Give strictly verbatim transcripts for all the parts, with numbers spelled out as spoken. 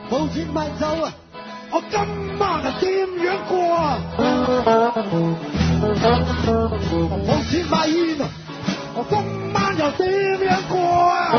冇錢買酒啊！我今晚啊點樣過啊？冇錢買煙啊！我今晚又點樣過啊？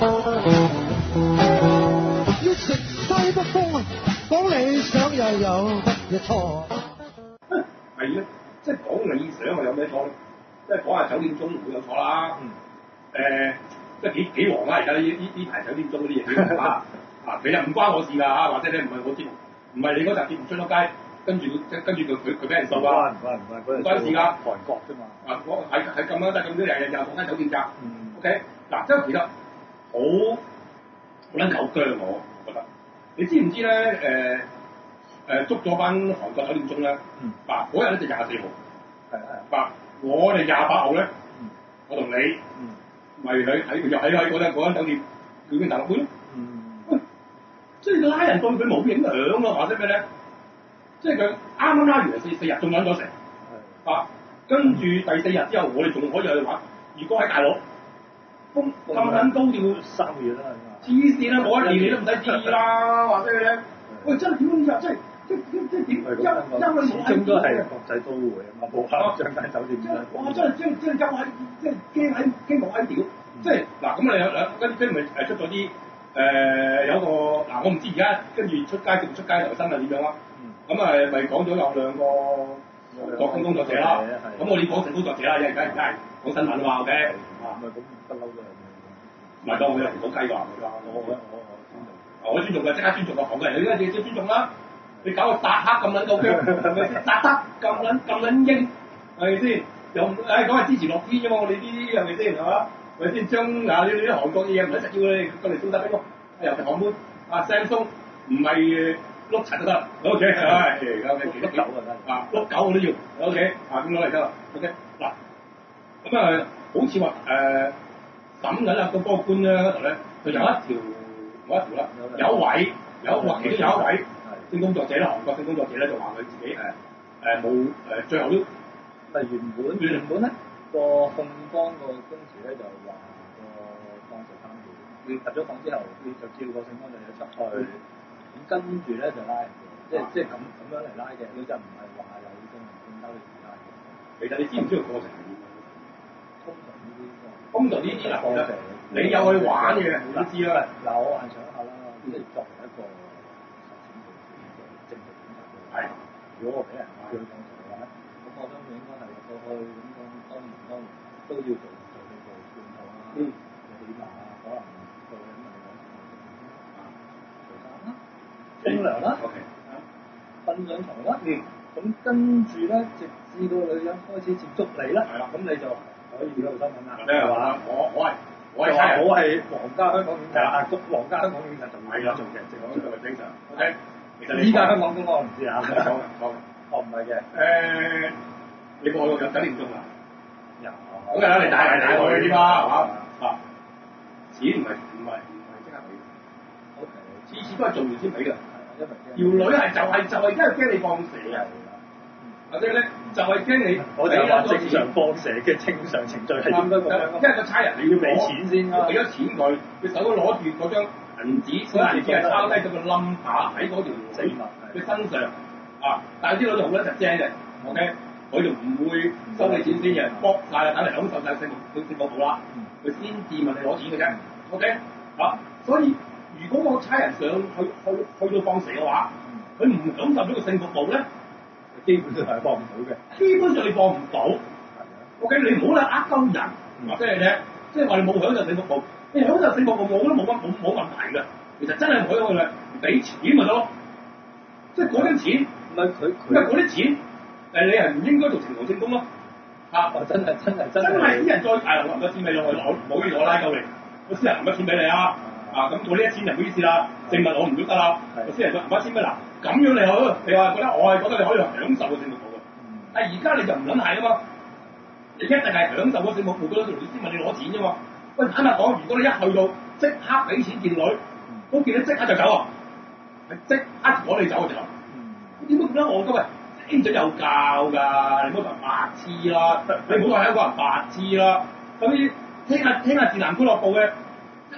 要食西北風啊！講理想又有乜嘢錯？ 係咧，即係講理想啊，有咩錯咧？即係講下酒店中唔會有錯啦。嗯。誒、即係幾幾黃啦！而家呢呢呢排酒店中嗰啲嘢啊啊，其實唔關我事㗎嚇，或者你唔係我節目，唔係你嗰集節目出咗街，跟住跟住佢佢佢俾人掃啊！ 唔關唔關唔關事㗎， 韓國啫嘛。 啊，我係係咁樣，得咁多日日又講間酒店價。 嗯。 OK，嗱，即係其實好好撚夠薑我覺得。你知唔知咧？誒、誒捉咗班韓國酒店中咧， 嗯。 嗱嗰日咧就廿四號。 係係。 嗱，我哋廿八號咧， 嗯。 我同你， 嗯。 咪喺喺又喺喺嗰間嗰間酒店叫邊大陸館。 嗯。 喂，即係拉人對佢冇影響啊！或者咩咧？即係佢啱啱拉完四四日，仲揾咗成。係。啊，跟住第四日之後，我哋仲可以去玩。如果喺大陸，風咁撚高調， 三個月啦， 黐線啦！冇一年你都唔使知啦，或者咧，喂真係點樣？即係即即即點？因因為始終都係國際都會啊嘛，冇可能將間酒店啦。 哇！真係即即憂喺即驚喺驚冇喺屌，即係嗱咁你有兩跟跟咪誒出咗啲誒有個嗱我唔知而家跟住出街定出街台新聞點樣啦？咁誒咪講咗有兩個國工工作者啦，咁我哋講成工作者啦，因為而家而家係講新聞啊嘛，OK？ 唔係咁不嬲都係。 唔係當我有條狗雞㗎，我我我我尊重嘅，即刻尊重個韓國人，你而家要尊重啦。你搞個達克咁撚夠姜，係咪先？達克咁撚咁撚英，係咪先？又誒講係支持樂天啫嘛，我哋呢啲係咪先係嘛？係咪先？將嗱你啲韓國嘅嘢唔使食，要你過嚟送得俾我，尤其韓妹啊 Samsung 唔係碌柒都得 ，OK 係而家嘅幾多九啊？碌九我都要 ，OK 啊咁攞嚟得啦 ，OK 嗱咁啊，好似話誒。抌緊啦個嗰個官咧嗰度咧，佢有一條嗰一條啦，有一位有一位其中有一位性工作者咧，韓國性工作者咧就話佢自己誒誒冇誒最後都， 但原本原本咧個控方個公詞咧就話個當時貪污，你入咗房之後，你就叫個性工作者出去，咁跟住咧就拉人嘅，即係即係咁咁樣嚟拉嘅，佢就唔係話有證人證交嚟拉嘅。 其實你知唔知個過程係點？ 通常呢啲通常呢啲嗱，其實你有去玩嘅，你都知啦。 嗱，我幻想一下啦，即係作為一個實踐嘅政治檢察嘅話，如果我俾人拉去當時嘅話咧，咁我相信應該係入到去咁當當然當然都要做做呢個檢討啦，起碼可能做緊咪講啊，做衫啦，沖涼啦，瞓上床啦，咁跟住咧，直至到女人開始接觸你啦，咁你就可以嗰度新聞啦， 即係話我我係我係我係皇家香港警察，啊，皇家香港警察就唔係啦，做嘅，即係講做嘅正常。OK，其實依家香港公安我唔知啊，講嘅講嘅，哦唔係嘅，誒，你過去過酒店中啊？有，好嘅啦，你帶嚟帶去啲嘛，係嘛？啊，錢唔係唔係唔係即刻俾 ，OK，次次都係做完先俾㗎，因為條女係就係就係因為驚你放蛇啊！或者咧就係驚你， 我就話正常放蛇嘅正常程序係應該咁樣，因為個差人你要俾錢先啦，俾咗錢佢，佢手都攞住嗰張銀紙，嗰銀紙係抄低咗個 number 喺嗰條女嘅身上啊！但係啲女就好撚實正嘅 ，OK，佢就唔會收你錢先嘅，搏晒啦，等你享受晒性性性服務啦，佢先至問你攞錢嘅啫 ，OK，啊，所以如果個差人上去去去到放蛇嘅話，佢唔感受到個性服務咧。基本上係放唔到嘅，基本上你放唔到。OK，你唔好咧呃鳩人，或者係咧，即係話你冇享受性服務，你享受性服務我覺得冇乜冇冇問題嘅。其實真係唔可以去咧，俾錢咪得咯。即係嗰啲錢，唔係佢，因為嗰啲錢誒你係唔應該做情同性工咯。啊，真係真係真係。真係啲人再大流個錢俾你去攞，冇嘢攞拉鳩你，我私人揞咗錢俾你啊！啊咁我呢一錢就唔好意思啦，證物攞唔到得啦，我私人再揞一千蚊嗱。咁樣你好，你話覺得我係覺得你可以享受個性服務嘅，但係而家你就唔撚係啊嘛，你一定係享受個性服務嗰陣時先問你攞錢啫嘛。喂，坦白講，如果你一去到即刻俾錢見女，嗰見你即刻就走啊，係即刻攞你走嘅就，點解咁樣我今日聽咗有教㗎？你唔好話白痴啦，你唔好話香港人白痴啦，咁啲聽下聽下自男俱樂部嘅。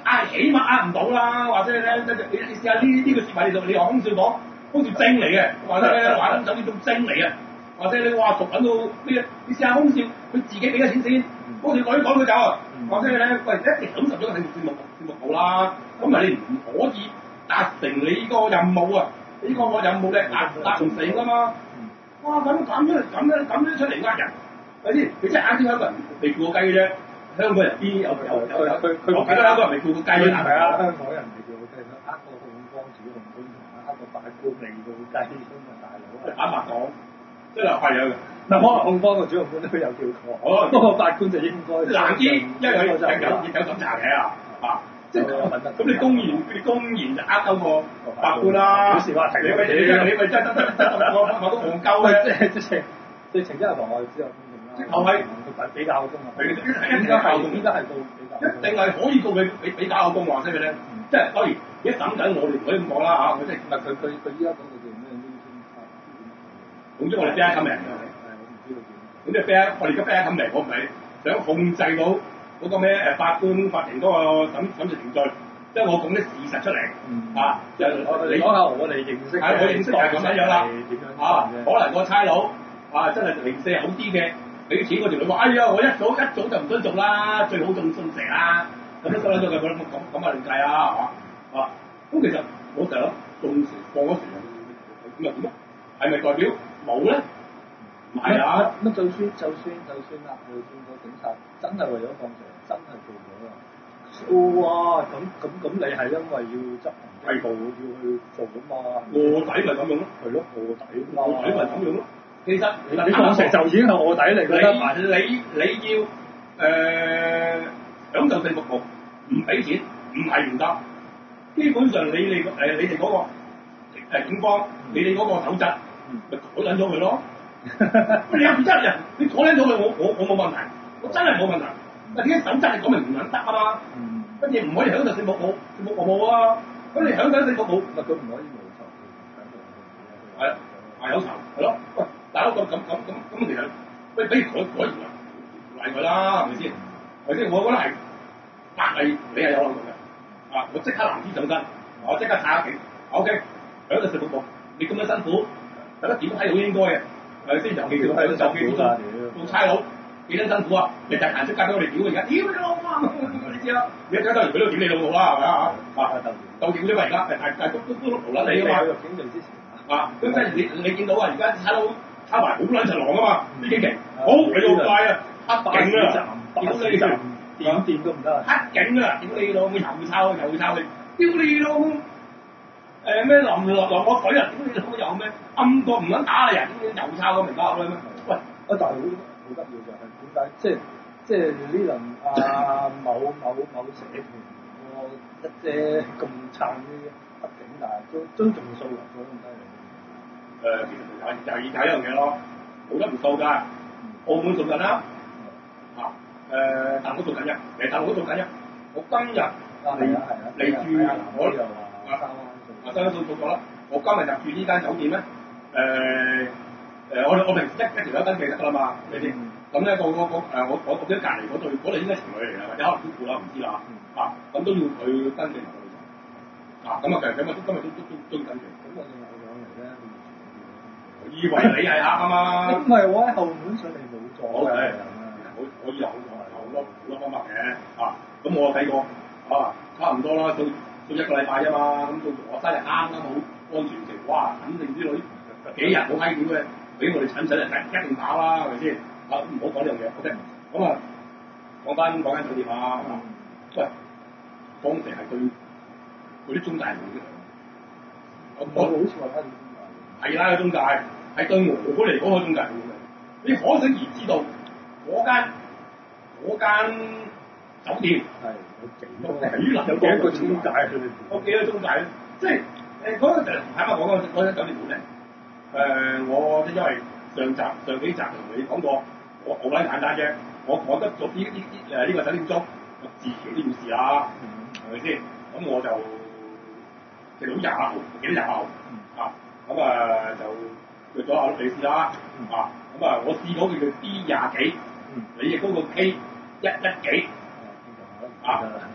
呃起碼呃唔到啦，或者咧你你試下呢呢個説話你就你話空少講空少精嚟嘅，或者咧話緊酒店仲精嚟嘅，或者你話熟緊到咩？你試下空少佢自己俾咗錢先，空少女講佢走啊，或者咧喂一定享受咗個節目節目好啦，咁咪你唔可以達成你呢個任務啊！呢個我任務咧達達唔成噶嘛？哇！咁咁樣咁樣咁樣出嚟呃人，係咪先？你真係呃啲香港人未叫過雞嘅啫。香港人邊有有有有佢佢我記得香港人未叫過雞啊！ 係啊，香港人未叫過雞，呃個控方主控官同呃個法官未叫過雞咁啊，大佬！ 坦白講，即係係有嘅。 嗱，可能控方個主控官都有叫過，不過法官就應該難啲，因為佢有有有審查嘅啊啊！即係咁你公然你公然就呃鳩個法官啦！你咪你咪你咪真真真真我我都戇鳩嘅，即係即係即係情節係妨礙自由公正啦。 直頭係比較公啊！ 依家係依家係告比較，一定係可以告佢比比較公話，即係咧，即係當然而家審緊我哋唔可以咁講啦嚇，我即係唔係佢佢佢依家講嘅叫咩呢？ 總之我哋 fair coming 咁即係 fair，我哋而家 fair coming，我唔係想控制到嗰個咩誒法官法庭嗰個審審理程序，即係我講啲事實出嚟啊！即係你講下我哋認識， 係我認識係咁樣樣啦啊！可能個差佬啊真係零舍好啲嘅。俾錢嗰條女話：哎呀，我一早一早就唔想做啦，最好仲信蛇啦。咁都收撚咗佢，咁咁咁啊另計啊，係嘛？啊，咁其實我成日諗，中蛇放咗蛇，咁又點啊？係咪代表冇咧？唔係啊！ 乜就算就算就算啦，就算個警察真係為咗放蛇，真係做咗啦。哇！咁咁咁，你係因為要執行制度要去做㗎嘛？ 臥底咪咁樣咯。 係咯，臥底嘛。 臥底咪咁樣咯。其實你你放蛇就已經係臥底嚟㗎啦。 你你你要誒、呃、享受性服務，唔俾錢唔係唔得。基本上你哋誒、呃、你哋嗰、那個誒警方，你哋嗰個守則咪改撚咗佢咯。你有唔得人，你改撚咗佢，我我我冇問題，我真係冇問題。但點解守則係講明唔撚得啊嘛？乜嘢唔可以享受性服務？性服務啊！咁你享受性服務， 咪佢唔可以冇酬。 係係有酬，係咯。喂，大佬咁咁咁咁咁其實，喂，比如改改完例佢啦，係咪先？係咪先？我覺得係法例你係有漏洞嘅。啊！我即刻藍紙上身，我即刻踩下警。O K，享受性服務，你咁樣辛苦，大家點睇到應該嘅？係咪先？尤其是係尤其是做做差佬。幾多辛苦啊！你就行出街俾我哋屌而家，屌你老母！你知啦，你一走得完佢都屌你老母啦，係咪啊？啊，鬥屌啫嘛！而家係係都都都無撚你㗎嘛！ 警隊之前啊，咁即係你你見到啊，而家差佬抄埋好撚長狼啊嘛！啲警旗，好你好快啊！黑警啊！屌你就點掂都唔得啊！ 黑警啊！屌你老母又抄又抄你！屌你老母！誒咩淋落落我水啊！屌你老母又咩暗過唔撚打你人，又抄個名家去咩？喂！ 啊，但係好好得意就係點解？即係即係呢輪啊某某某社團個一姐咁撐呢黑警，但係都都仲數入咗咁低嚟。 誒，其實就係有有一樣嘢咯，冇得唔數㗎。澳門做緊啦，啊誒，大陸做緊嘅，誒大陸都做緊嘅。我今日嚟嚟住我啊啊新數做咗啦。我今日入住呢間酒店咧，誒。誒、呃、我我平時一一條友登記得㗎啦嘛，你知？咁咧個個個誒我我我記得隔離嗰對嗰對應該情侶嚟㗎，或者可能夫婦啦，唔知啦啊，咁都要佢登記埋佢啊，咁啊其實今日都今日都都都都要登記。咁我哋有樣嚟咧，我以為你係客啊嘛。咁唔係我喺後門上嚟冇咗嘅。我我以後好多好多好多方法嘅啊，咁我睇過啊，差唔多啦，到到一個禮拜啫嘛，咁到我生日啱啱好安全期，哇，肯定之類幾日好閪屌嘅。俾我哋診診就一定打啦，係咪先？啊，唔好講呢樣嘢 ，OK。咁啊，講翻講緊酒店啊，喂，當時係對嗰啲中介好嘅。我我好似話睇中介。係啦，中介係對我嚟講個中介好嘅。你可想而知道嗰間嗰間酒店係有幾多幾難有幾多個中介佢哋？有幾多中介？即係誒嗰個就坦白講嗰嗰間酒店好靚。誒、呃，我因為上集上幾集同你講過，我好撚簡單啫。我覺得做呢呢呢誒呢個酒店租，我自己都要試啦，係咪先？咁我就直到廿號，幾多廿號啊？咁啊就約咗阿陸你試啦，啊咁啊我試嗰個叫 D 廿幾，你亦嗰個 K 一一幾啊？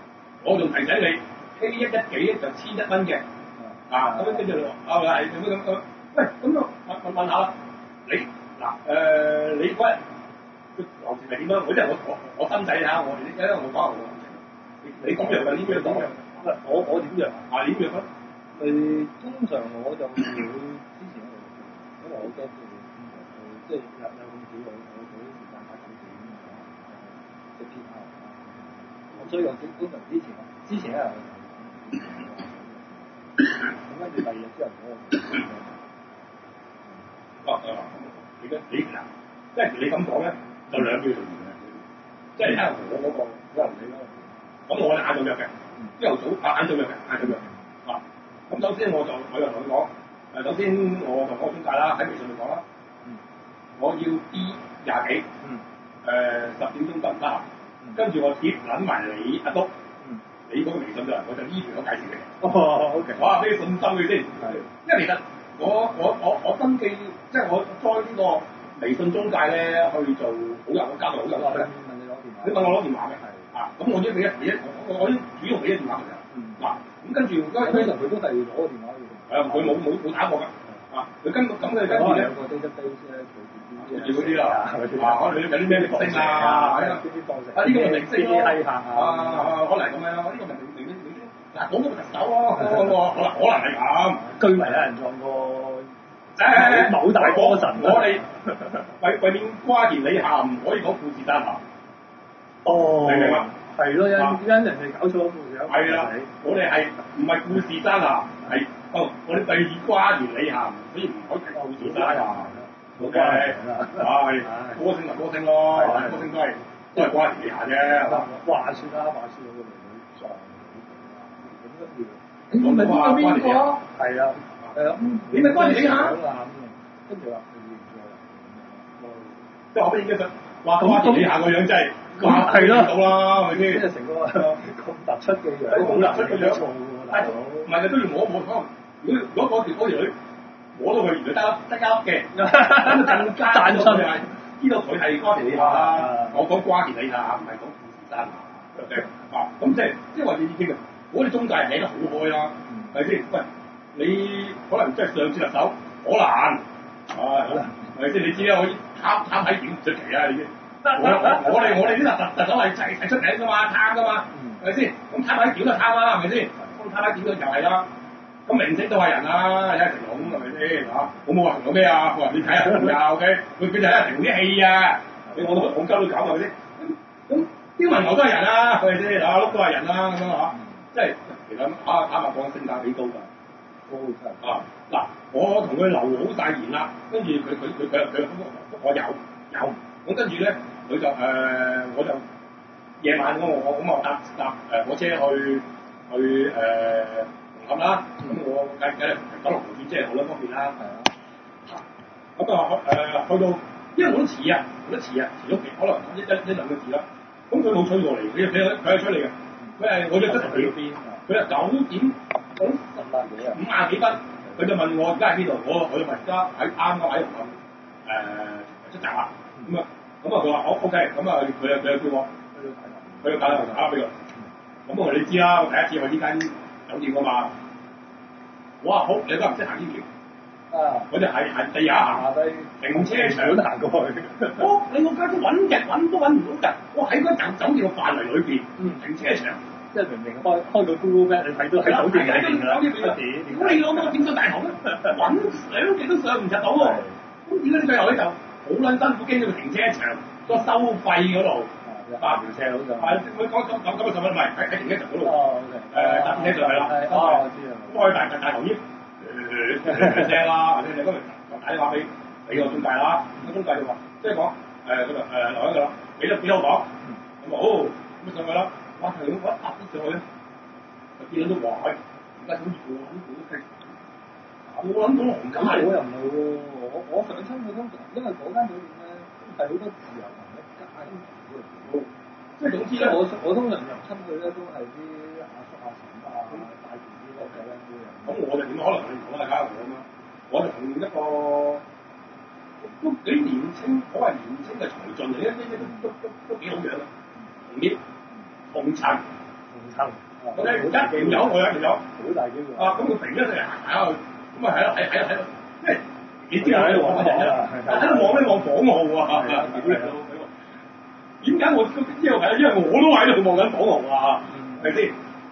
我仲提醒你 K 一一幾就千一蚊嘅，啊咁樣跟住啊係咁樣咁，喂咁啊問問下啦，你嗱誒你嗰日個流程係點樣？我即係我我我新仔嚇，我哋因為我講下我流程，你你講樣嘅呢樣講樣， 我我點樣？ 啊點樣咧？ 誒通常我就會之前因為我驚佢即係有有咁少我我嗰啲時間打九點即係 P R 咁所以我基本上之前之前咧咁跟住第二日之後我哦哦，你嘅你嗱，即係你咁講咧，就兩秒就完嘅，即係睇下我嗰個可能你啦。咁我晏晝約嘅，朝頭早啊晏晝約嘅，晏晝約嘅啊。咁首先我就我就同佢講，誒首先我就講個中介啦，喺微信度講啦，我要 D 廿幾，誒十點鐘得唔得啊？跟住我貼撚埋你阿篤，你嗰個微信度，我就依條我介紹你。 哦 OK， 哇！俾你信心佢先，因為其實我我我我登記，即係我 join 呢個微信中介咧去做好友，我交流好友啦。 問你攞電話， 你問我攞電話嘅，啊咁我已經俾一俾一，我我已經主動俾咗電話佢啦。嗱咁跟住， 咁通常佢都係攞個電話嘅。 係啊，佢冇冇冇打過㗎。啊，佢跟咁佢跟住咧， 有個 database 咧，佢要嗰啲啦，啊可能有啲咩明星啊，啊呢個咪明星咯，啊可能咁樣咯，呢個咪明明明星，嗱嗰個咪特首咯，可能可能係咁。 居民有人撞過誒某大歌神， 我哋為為免瓜田李下唔可以講富士山下。 哦， 明唔明啊？ 係咯，因因人哋搞錯咗富士山。 係啦，我哋係唔係富士山下？係哦，我哋對住瓜田李下，所以唔可以提富士山下。O K，係歌星咪歌星咯，歌星都係都係瓜田李下啫。 話説啦，話説我個女女撞咁跟住， 你咪邊個邊個？ 係啊，誒你咪瓜田李下。 跟住話佢認錯啦， 即係我俾影咗相，話瓜田李下個樣真係。係咯，到啦，係咪先？ 即係成個咁突出嘅樣， 好突出嘅樣， 錯喎，大佬。 唔係嘅都要摸摸，可能如果如果嗰條嗰條女摸到佢原來得得一粒嘅，咁就更加讚出係知道佢係瓜田李下啦。我講瓜田李下，唔係講富士山啊。啊，咁即係即係話你已經啊，我哋中介係寫得好開啦，係咪先？喂，你可能即係上次特首可能，啊，係咪先？你知啦，我貪貪喺點唔出奇啊，已經。我我我哋我哋啲特特特首係齊齊出名㗎嘛，貪㗎嘛，係咪先？咁貪喺點就貪啦，係咪先？咁貪喺點就又係啦。咁明星都係人啦，有成龍係咪先嚇？我冇話成龍咩啊？我話你睇下成龍啊 ，OK？佢佢就係成龍啲戲啊，你我都廣州都搞係咪先？咁咁刁文牛都係人啦，係咪先？阿碌都係人啦，咁樣嚇，即係其實啊坦白講性價比高㗎，高真啊！嗱，我同佢留好大言啦，跟住佢佢佢佢佢我有有。咁跟住咧，佢就誒、呃，我就夜晚我我咁啊搭搭誒火車去去誒紅磡啦。咁、呃、我梗梗係九龍塘即係好多方便啦。係啊。咁啊誒去到，因為我都遲啊，我都遲啊，遲咗幾可能一一一兩個字啦。咁佢冇催過嚟，佢佢佢係催嚟嘅。佢係我約咗十點，佢係九點五五廿幾分，佢就問我而家喺邊度，我我就問而家喺啱啱喺紅磡誒出閘啦。咁啊，咁啊，佢話好 OK，咁啊，佢又佢又叫我，佢要打電話俾佢。咁我話你知啦，我第一次去呢間酒店㗎嘛。哇，好，你都唔識行天橋。啊！我就係行地下行下低停車場行過去。我你個街都揾日揾都揾唔到㗎。我喺嗰酒酒店嘅範圍裏邊，停車場。 即係明明開開到 Google Map，你睇到喺酒店入邊㗎啦。 咁你老母點上大堂咧？揾上極都上唔入到喎。咁點解呢個又咧就？好撚辛苦，經過停車場個收費嗰度，搭條車好就係佢講講講咁嘅十蚊，唔係喺喺停車場嗰度。哦，誒搭停車場係啦。哦，我知啊。咁我去大大大堂呢，誒車啦，你你嗰度就打電話俾俾個中介啦。個中介就話，即係講誒嗰度誒留喺度啦，俾咗幾多講？咁啊好，咁上去啦。哇！佢我一搭啲上去咧，就見到都哇！而家好似過咁古蹟。我諗到紅街，我又唔係喎，我我上親佢通常，因為嗰間酒店咧係好多自由行一街嘅，即係總之咧，我我通常入親佢咧都係啲阿叔阿嬸啊，帶住啲僆仔僆妹啊。咁我就點可能同你同大家講啊？我就同一個都幾年青，可謂年青嘅才俊嚟嘅，呢啲都都都都幾好樣嘅，紅葉紅塵紅塵。 ，OK，一條友我有一條友， 好大機會。 啊，咁佢平一成日行下去，咁啊喺度喺喺度喺度，即係你知道喺度望乜人啊？喺度望咩望港澳啊？點解我知道係？因為我都喺度望緊港澳啊，係咪先？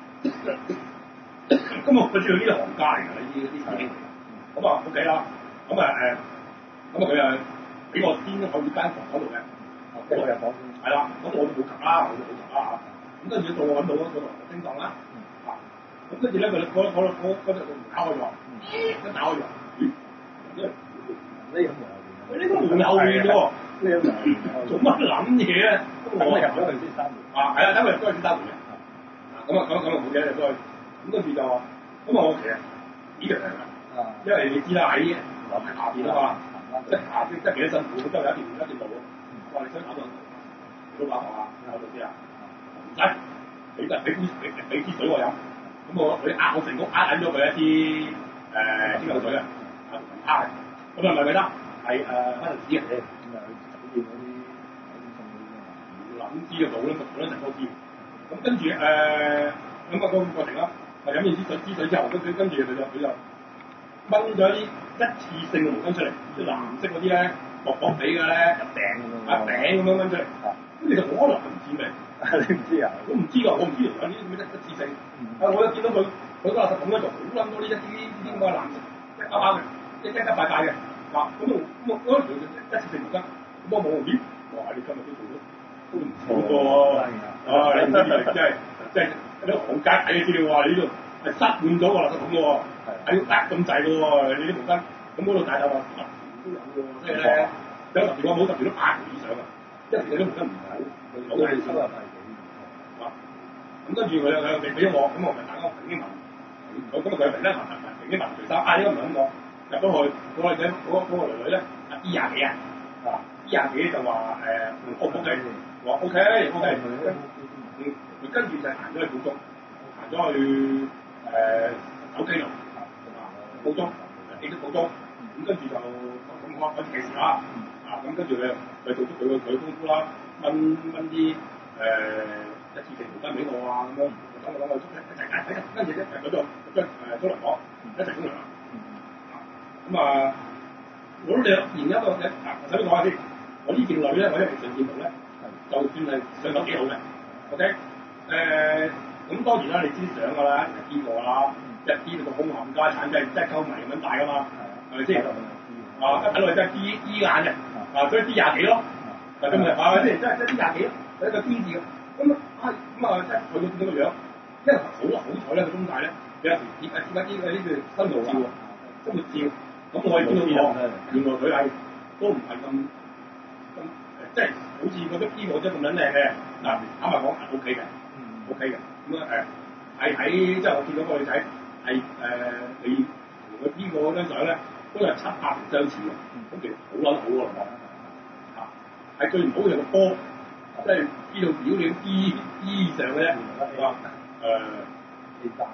咁我佢知道呢啲行家嚟㗎，呢啲呢啲師兄嚟㗎。咁啊 OK 啦，咁啊誒，咁啊佢啊俾我先去間房嗰度嘅， 即係我入房先。 係啦，咁我都冇及啦，我都冇及啦。咁跟住到我揾到嗰個叮當啦，啊，咁跟住咧佢嗰嗰嗰嗰隻門打開咗，一打開咗，咦？ 呢個門佢呢個門後面嘅喎， 呢個門做乜撚嘢咧？ 我入咗去先閂門。 啊，係啊，等佢入咗去先閂門嘅。啊，咁啊咁咁啊冇嘢入咗去，咁跟住就話，咁啊我其實呢條係㗎，因為你知啦喺下邊啊嘛，即係下邊即係幾多辛苦，都有一條一條路。我話你想搞到老闆學啊，有老師啊，唔使，俾得俾杯俾俾支水我飲，咁我佢呃我成功呃緊咗佢一支誒蒸餾水啊，啊呃嘅，咁啊咪咪得，係誒乜人知嘅？ 咁啊去酒店嗰啲酒店送嗰啲諗知啊，冇啦，冇啦，成多支。咁跟住誒，咁啊個過程啦，啊飲完支水支水之後，跟跟跟住佢就佢就掹咗啲一次性嘅毛巾出嚟，即係藍色嗰啲咧，薄薄地嘅咧，一餅一餅咁樣掹出嚟。咁其實我可能唔知咩， 你唔知啊？ 我唔知㗎，我唔知原來呢啲咁嘅一次性。啊，我一見到佢佢個垃圾桶咧就好撚多呢一啲呢啲咁嘅藍色一包包嘅，一一一塊塊嘅。嗱，咁我咁我嗰條一次性毛巾，咁我望咦，哇！你今日都做咗都唔錯喎。啊，你唔知真係真係啲行家睇嘅資料話，你呢度係塞滿咗個垃圾桶嘅喎，係要得咁滯嘅喎，你啲毛巾。咁嗰度大頭話都有喎，即係咧有十條我冇十條都八條以上啊，一條都毛巾唔好，好嘅收入係幾啊？咁跟住佢佢俾俾咗我，咁我咪大家平啲問，咁咁佢平咧問平啲問除衫，啊應該唔係咁講，入咗去嗰個仔嗰嗰個女女咧，阿 E 廿幾啊，啊 E 廿幾就話誒 O 唔 O K，我話 O K O K，嗯，佢跟住就行咗去補鐘，行咗去誒手機度啊補鐘，記得補鐘，咁跟住就咁我我計時啦，啊咁跟住佢佢做足佢個佢功夫啦，掹掹啲誒。一次性毛巾俾我啊咁樣，等我等我一齊解睇，跟住一齊嗰度將誒沖涼房一齊沖涼啦。咁啊，我都略然一個嘅，嗱，首先講下先，我呢件女咧，我喺微信見到咧，就算係上手幾好嘅 ，OK，誒，咁當然啦，你知相㗎啦，一見過啦，一見到個胸冚家產真係真係溝迷咁樣大㗎嘛，係咪先？啊，一睇落去真係 D D 眼嘅，啊，所以 D 廿幾咯，嗱咁啊，係咪先？真係真係 D 廿幾咯，係一個 D 字嘅。咁啊，咁啊，即係佢見到個樣，因為好好彩咧，個中大咧有時貼啊貼一啲嘅呢個生活照啊，生活照，咁我哋見到我，原來佢係都唔係咁咁誒，即係好似覺得 P 我真係咁撚靚嘅，嗱，坦白講係 O K 嘅 ，O K 嘅，咁啊誒係喺即係我見到個女仔係誒你同佢 P 過嗰張相咧，都係七八成相似嘅，咁其實好撚好喎，嚇，係最唔好就個波。即係知道表料 E E 上嘅啫，係嘛？誒 A 三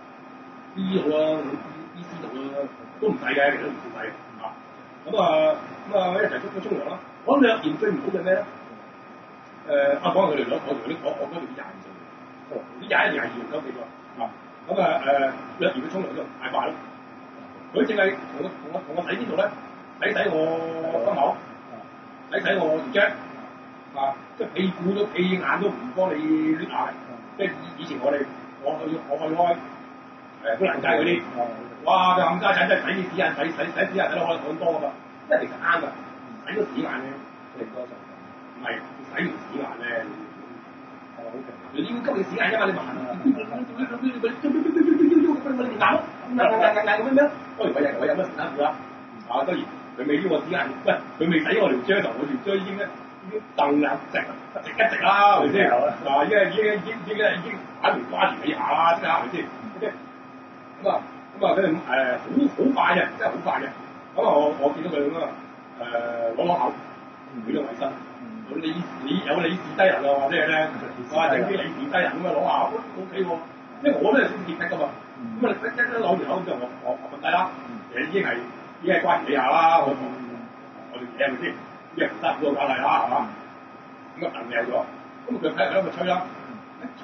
E 度啦，E C 度啦，都唔使嘅，其實都唔使嘅嚇。咁啊咁啊一齊出咗沖涼啦。我略嫌最唔好嘅咩咧？誒啊講下佢哋兩，我同佢啲我我嗰條啲廿二歲，啲廿一廿二唔夠幾個啊？咁啊誒略嫌佢沖涼都太快咯。佢淨係同我同我同我洗邊度咧？洗洗我心口，洗洗我條頸。啊！即係屁股都屁眼都唔幫你攣下，即係以以前我哋我去我去開誒砵蘭街嗰啲，哇！佢冚家產真係洗啲屎眼，洗洗洗屎眼洗到可能好多㗎嘛，即係其實啱㗎，洗咗屎眼咧，你多數唔係洗完屎眼咧，係好平。你要急你屎眼啫嘛，你慢啊！你你你你你你你你你咬咬咬咬咬咁樣咩？當然我有我有乜時間㗎？啊，當然佢未撩我屎眼，喂，佢未洗我條脹嘅時候，我條脹已經咧。已經蹬啦，直直一直啦，係咪先？嗱，已經已經已經已經已經打完瓜田李下啦，即係係咪先 ？OK，咁啊咁啊，跟住誒好好快嘅，真係好快嘅。咁啊，我我見到佢咁啊誒攞攞口，舉到衞生，有理理有理事低人啊，或者係咧，哇整啲理事低人咁啊攞下，O K 喎。因為我都係先潔癖㗎嘛，咁啊一一一攞完口之後，我我我瞓低啦，其實已經係已經係瓜田李下啦，我我條嘢係咪先？一唔得嗰個關係啦，係嘛？咁啊，燉靚咗，咁佢睇嚟咧咪吹啦，一出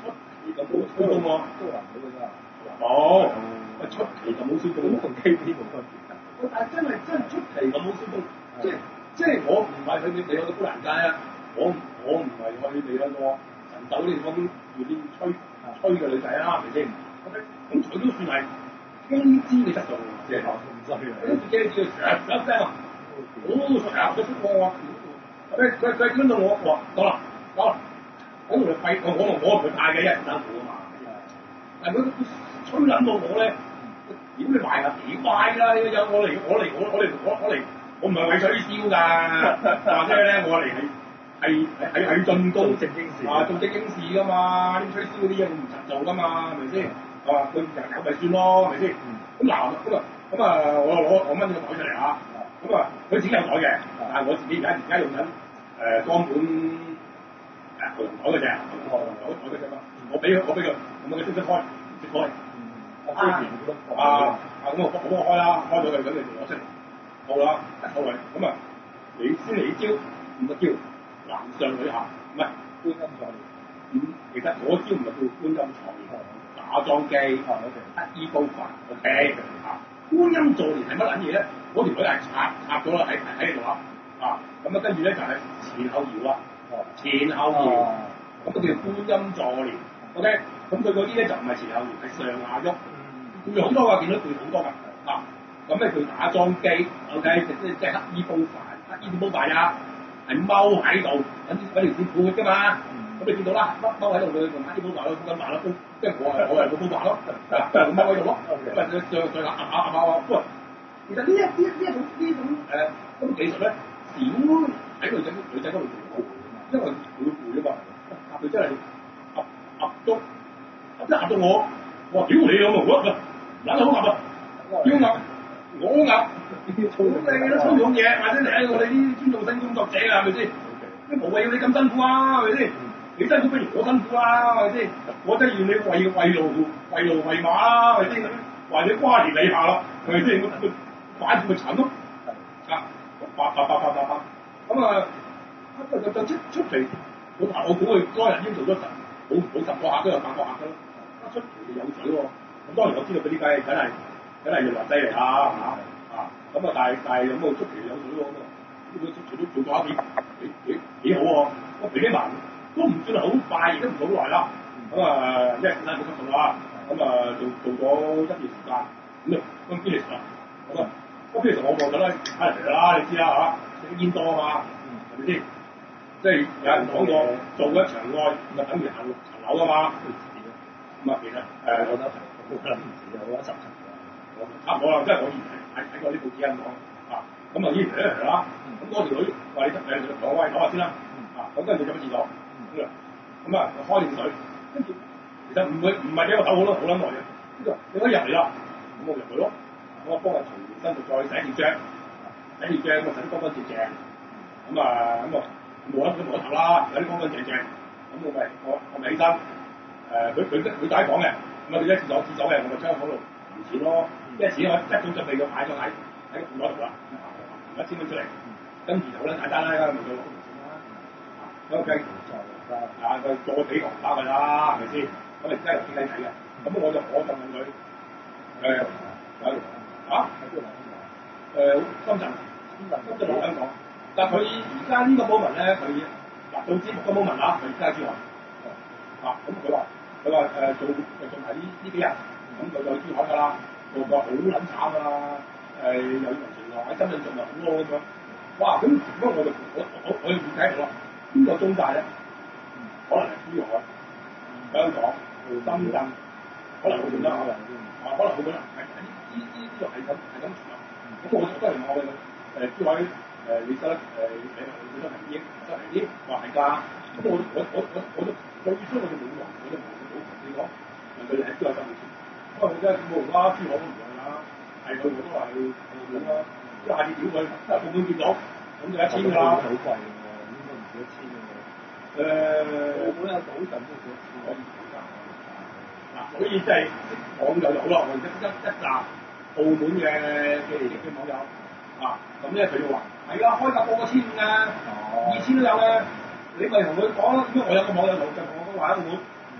奇咁冇吹風喎， 都話唔到㗎啦。 冇，喂出奇咁冇吹風， 咁同 K P 冇分別㗎。 喂但係真係真係出奇咁冇吹風，即係即係我唔係去你去到砵蘭街啊，我我唔係去你嗰個神州嗰啲地方要啲吹吹嘅女仔啊，係咪先 ？OK，咁佢都算係 K G 嘅質素，即係咁衰啊！ 嗰啲 K G 嘅聲一聲啊，好實牙都出過啊！佢佢佢見到我話得啦得啦，我同佢費我我我唔會派嘅，因為唔辛苦啊嘛。但係佢吹撚到我咧，屌你賣啊幾壞啦！有我嚟我嚟我我嚟我我嚟，我唔係為取消㗎，或者咧我嚟係係係係進攻正經事啊，做正經事㗎嘛，啲吹銷嗰啲嘢我唔實做㗎嘛，係咪先？啊，佢人有咪算咯，係咪先？咁嗱咁啊咁啊，我攞我掹咗個袋出嚟啊！咁啊，佢自己有袋嘅，但係我自己而家而家用緊誒江本誒豪龍袋嘅啫，豪龍袋袋嘅啫嘛。我俾佢，我俾佢，咁佢識識開，識開。啊啊啊！咁我我幫我開啦，開咗佢，咁你就攞出嚟，好啦，一收佢，咁啊，你先嚟招五個招，男上女下，唔係觀音坐蓮。咁其實嗰招唔係叫觀音坐蓮，打樁機，乞衣煲飯 ，OK 啊。觀音坐蓮係乜撚嘢咧？嗰條女係插插咗啦，喺喺度啦，啊咁啊跟住咧就係前後搖啊，前後搖，咁都叫觀音坐蓮 ，OK，咁佢嗰啲咧就唔係前後搖，係上下喐，攰好多㗎，見到攰好多㗎，啊咁咧佢打樁機 ，OK，即即即乞衣煲飯，乞衣點煲飯啊？係踎喺度，揾啲揾條線闊㗎嘛，咁你見到啦，踎踎喺度佢用乞衣煲飯咯，煲緊飯咯，即係我係我係個煲飯咯，啊踎喺度咯，咁啊再再再壓壓壓壓，喂！其實呢一呢一呢一種呢種誒咁技術咧，少喺女仔女仔嗰度做好，因為佢會攰啊嘛，壓佢真係壓壓到壓一壓到我，我話屌你咁啊，我撚到好壓啊，要壓我壓，好靚都操樣嘢，或者你喺我哋啲尊重性工作者啊，係咪先？啲無謂要你咁辛苦啊，係咪先？你辛苦不如我辛苦啦，係咪先？我真係要你為為勞為勞為馬啦，係咪先？或者瓜田李下啦，係咪先？反正咪慘咯，啊，八八八八八八，咁啊，就就出出奇，我我估佢嗰日已經做咗十，好好十個客都有八個客噶咯，一出奇有水喎，咁當然我知道嗰啲梗係梗係梗係藥劑嚟啦，嚇啊，咁啊但係但係有冇出奇有水喎咁啊？呢個出奇都做咗一啲幾幾幾好喎，我皮幾慢，都唔算係好快，亦都唔好耐啦，咁啊因為時間冇急做啦，咁啊做做咗一段時間，咁啊咁堅力啦，咁啊。咁其實我望咗咧，睇嚟啦，你知啦嚇，食煙多啊嘛，係咪先？即係有人講過做一場愛，咪等於行六層樓啊嘛。咁啊，其實誒，我覺得冇可能唔止啊，我覺得十層嘅，差唔多啦。即係我以前睇睇過啲報紙咁講啊，咁啊依然嚟嚟啦。咁嗰條女話你得誒，我喂唞下先啦。啊，咁跟住入咗廁所，咁啊，咁啊開定水，跟住其實唔會唔係俾我唞好多好撚耐嘅。呢個你可以入嚟啦，咁我入去咯。我幫佢重新就再洗條張，洗條張咁啊洗得乾乾淨淨，咁啊咁啊冇得佢冇得頭啦，洗得乾乾淨淨，咁我咪我我咪起身，誒佢佢佢都喺房嘅，咁啊佢一廁所廁所嘅，我咪將喺度還錢咯，因為錢我一早準備咗擺咗喺喺個褲袋度啦，一千蚊出嚟，跟住就好撚簡單啦，咪再攞條錢啦，咁啊繼續再啊佢再俾個紅包佢啦，係咪先？咁你而家又傾偈睇嘅，咁我就我就問佢誒喺度。啊？喺邊度買？誒，深圳，深圳，深圳冇香港。但係佢而家呢個 moment 咧，佢嗱做節目個 moment 啊，佢而家喺珠海。啊，咁佢話佢話誒做誒仲係呢呢幾日，咁佢就去珠海㗎啦，做個好撚慘㗎啦。誒有人情話喺深圳做咪好咯咁樣。哇！咁咁我就我我我要理解到啦，邊個中介咧？可能係珠海、香港、深圳，可能會點樣啊？啊，可能會點樣？呢呢呢度係咁係咁傳，咁我都係我嘅誒珠海誒你收誒誒你收平啲，收平啲，話係㗎，咁我我我我我都最初我就冇話，我就冇冇同你講，人哋係珠海收錢，咁啊佢真係冇啦，珠海都唔用啦，係佢我都話係咁啦，一下子屌佢，一報官見到，咁就一千㗎啦，好貴㗎喎，應該唔止一千㗎喎，誒澳門有賭陣都幾千可以賭㗎，嗱所以即係網友就好啦，我一一一集。澳門嘅嘅嘅網友啊，咁咧佢就話係啊，開價過個千五啊，二千都有嘅，你咪同佢講咯。咁我有個網友同就同我講話喺澳門，話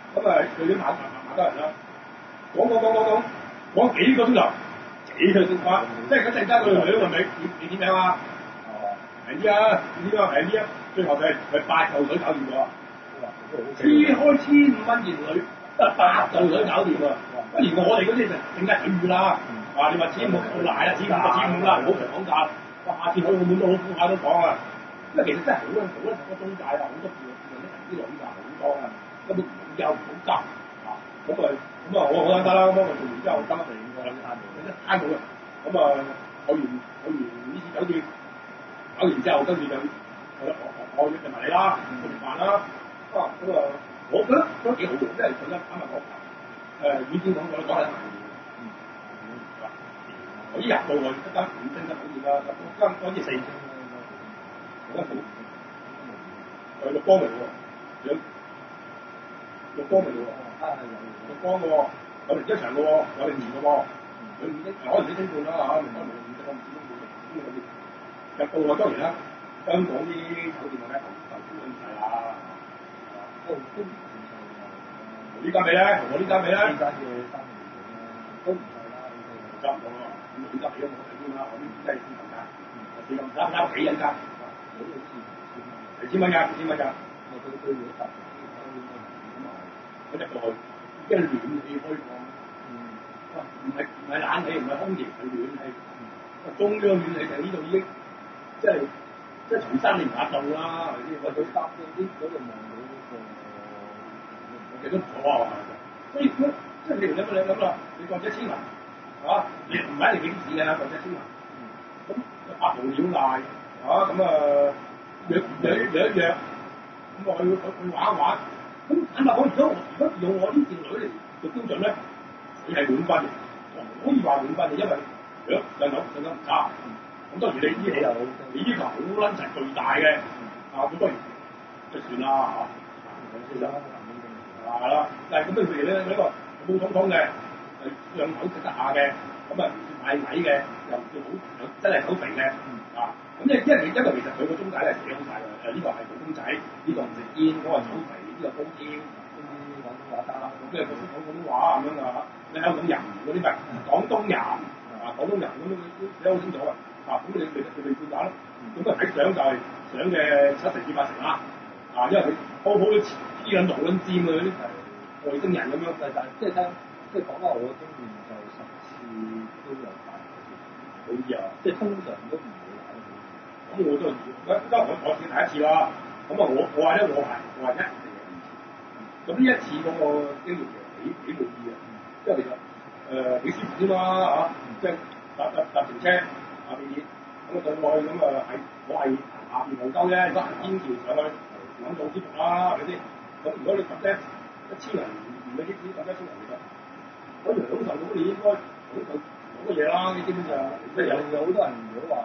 咁啊佢啲馬馬馬德人啦，講講講講講講幾個鐘頭，幾個鐘頭，即係嗰陣間佢哋兩個咪你你點名啊？哦，平啲啊，呢個平啲啊，最後就係佢八嚿水搞掂咗，黐開千五蚊現女，八嚿水搞掂啊！不如我哋嗰啲就更加水魚啦，啊你話千五好賴啦，千五就千五啦，唔好講價，哇下次去澳門都好苦下都講啊！因為其實真係好多好多好多中介啊，好多people啲人啲女啊好多啊，根本唔夠唔好執啊！咁啊咁啊我好簡單啦，咁啊做完之後今日嚟個攤到，一攤到啊！咁啊去完去完呢次酒店搞完之後，跟住就我我我約埋你啦，食飯啦，啊咁啊我覺得都幾好嘅，因為佢一啱啱講誒以前講咗講係嗯我一入到去一間五星級酒店啦，間嗰啲四星。覺得好，誒綠光嚟喎，有綠光嚟喎，啊係有綠光嘅喎，有零一場嘅喎，有零二嘅喎，有五星，可能幾星半啦嚇，明白明五星，我唔知都冇零，咁入到去當然啦，香港啲酒店咧就就唔使啦，都都唔使啦，呢間俾咧，同我呢間俾咧，呢間嘅三年都唔使啦，差唔多啦，咁呢間俾咗我哋先啦，我呢真係先頭間，四咁啱啱幾人間。幾千蚊㗎，幾千蚊㗎。我佢佢如果搭咁入到去，即係暖氣開放。嗯。哇！唔係唔係冷氣，唔係空調，係暖氣。中央暖氣就呢度已經，即係即係重新連下做啦，係咪先？我哋搭嗰啲嗰度望到嗰個，其實都唔錯啊。所以即係你諗你諗啦，你講一千蚊，係嘛？你唔係一定幾錢㗎啦，講一千蚊。咁八毫料賴。啊咁啊約約約一約，咁我去去去玩一玩。咁坦白講，如果如果用我呢件女嚟做標準咧，你係滿分嘅，可以話滿分嘅，因為若兩手上得唔差。咁當然你呢個你呢個好撚齊巨大嘅，啊咁當然就算啦嚇。係啦，但係咁譬如咧呢個普普通通嘅，誒兩口食得下嘅，咁啊買矮嘅，又要好又真係好肥嘅，啊。咁即係因為因為其實佢個中介咧寫好晒㗎，誒呢個係普通仔，呢個唔食煙，嗰個草肥，呢個高挑，呢啲廣東話得，咁即係佢識講廣東話咁樣啊，你香港人嗰啲咪廣東人啊，廣東人咁樣都寫好清楚啊，啊咁你其實佢哋判斷咯，咁啊睇相就係相嘅七成至八成啦，啊因為佢鋪鋪都黐緊路撚尖嘅嗰啲外星人咁樣，但係即係聽即係講翻我嘅經驗就十次都有八次，好易啊，即係通常都唔會。咁我都係，因為我我試第一次啦，咁啊我我話咧我係我係一定係二次，咁呢一次嗰個經驗其實幾幾滿意嘅，因為其實誒幾舒服啫嘛嚇，即係搭搭搭程車下邊，咁啊上去咁啊係我係下邊路兜啫，如果行天橋上去諗到舒服啦，係咪先？咁如果你搭咧一千人唔係啲啲搭一千人其實，咁樣享受到你應該享受好多嘢啦，你基本上即係有有好多人如果話。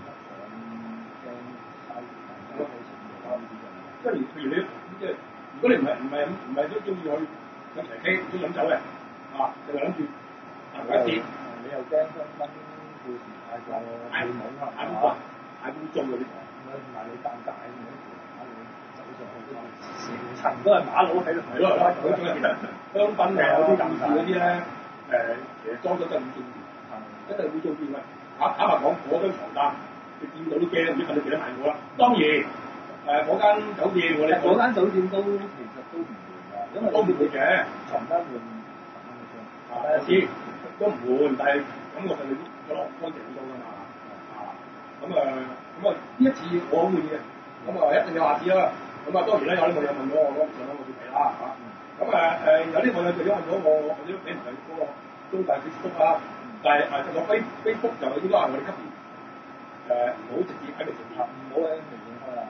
即係譬如你即係，如果你唔係唔係唔係都中意去飲茶 K，中意飲酒嘅，啊，就係諗住行一節，你又驚香檳到時太過太懵啦，太污糟，太污糟嗰啲，咁啊同埋你尷尬咁樣，打你走上去都成層都係馬佬喺度，係咯，嗰種其實香檳嘅有啲故事嗰啲咧，誒其實裝咗真係唔中意，一定會中意嘅。坦坦白講，嗰張床單你見到都驚，唔知瞓到幾多晚過啦。當然。誒嗰間酒店我哋嗰間酒店都其實都唔換㗎，因為都唔會嘅，床單換十蚊嘅啫，啊知都唔換，但係感覺上你都覺得乾淨好多㗎嘛，啊咁啊咁啊呢一次我好滿意嘅，咁啊一定有下次啦，咁啊當然咧有啲網友問咗我攞唔上我要俾啦嚇，咁啊誒有啲網友就因為咗我我啲俾唔係嗰個中大 Facebook 啦，但係誒個 Face Facebook 就應該係我哋級別誒唔好直接喺度直接，唔好喺微信開啦。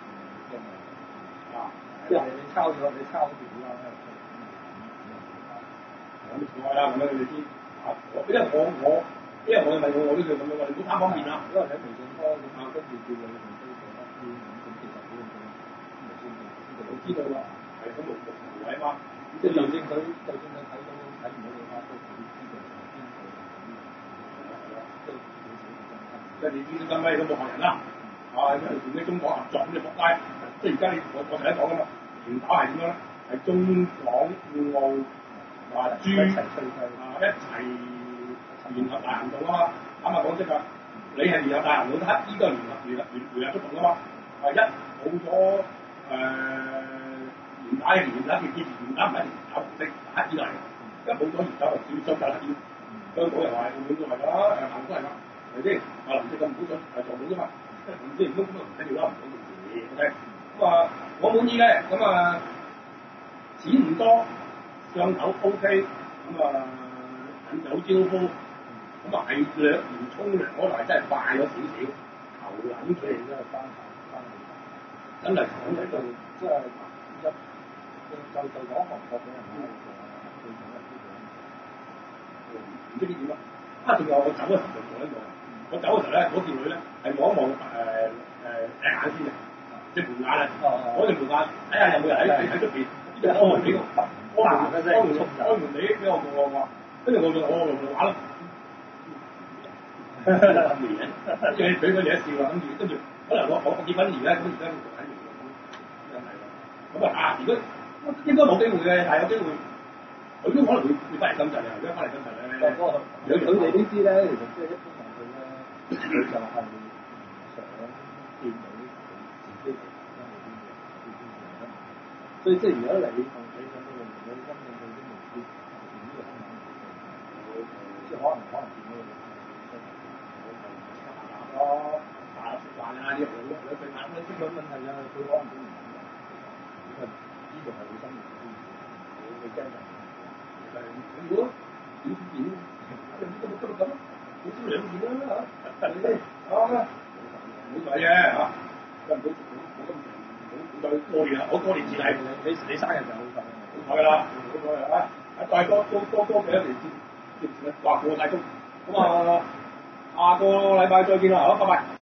啊！即係你抄咗，你抄條啦，咁唔該啦，咁樣你哋知啊？因為我我，因為我問我我都叫咁樣，我哋都貪方便啦。因為喺微信開咁啊，跟住叫你用飛做得啲咁，其實好用嘅，微信就知道我知道啦，係咁六六條位嘛。即係就算佢，就算佢睇到睇唔到嘅話，都佢知道係邊個係邊個，即係你自己真心。即係你呢啲真咩都冇學人啦。啊！因為同啲中國合作咁你仆街，即係而家你我我成日講噶嘛，拳打係點樣咧？係係中港澳啊珠一齊吹雞， 啊一齊聯合大行動啊嘛，啱啱講即係你係聯合大行動，黑衣都係聯合聯合聯聯合出動啊嘛，啊一冇咗誒連打嘅連打嘅連連打唔係連打紅色黑衣嚟嘅，一冇咗連打就少雙打黑衣，香港人話澳門都係㗎，誒行都係㗎，係咪先？啊林夕咁唔好想係撞到啫嘛，唔知唔通咁啊唔緊要啦，唔講件事，OK。咁啊，我滿意嘅，咁啊錢唔多，上頭 OK，咁啊飲酒招呼，咁啊係略完沖涼可能係真係快咗少少，頭諗佢哋真係翻翻真係講嚟到即係一就就講韓國嘅人咧，最緊要呢唔知呢點啊？啊，仲有我走嘅時候就做一個，我走嘅時候咧，嗰條女咧係望一望誒誒隻眼先嘅。隻門眼啊！嗰隻門眼，睇下有冇人喺喺出邊，呢度開門俾我，開門嘅啫，開門開門俾俾我望望望，跟住我就我我就玩咯，跟住俾佢哋一笑啊，跟住跟住可能我我結婚而家咁而家仲喺度咁，真係咯。咁啊啊！如果應該冇機會嘅，但係有機會，佢都可能會會翻嚟深圳啊！而家翻嚟深圳咧， 有佢哋呢啲咧，其實即係一般人佢咧，佢就係想見到。所以即係如果你同你想到你根本佢都冇知呢個新聞，即係可能可能見到你咯，大家食飯啊啲嘢，有有對眼咧，即係問題就係佢可能都唔明，因為呢度係好新嘅知識，你你真係誒咁如果點點點咁咁咁咁，好少兩件啦嚇，係咪先？啱啊，唔好計嘅嚇，唔好唔好咁。就過年啦，我過年前係你你生日就好快， 好快㗎啦，好快啊！再多多多多幾多年先，先話過晒鐘。咁啊，下個禮拜再見啦，好，拜拜。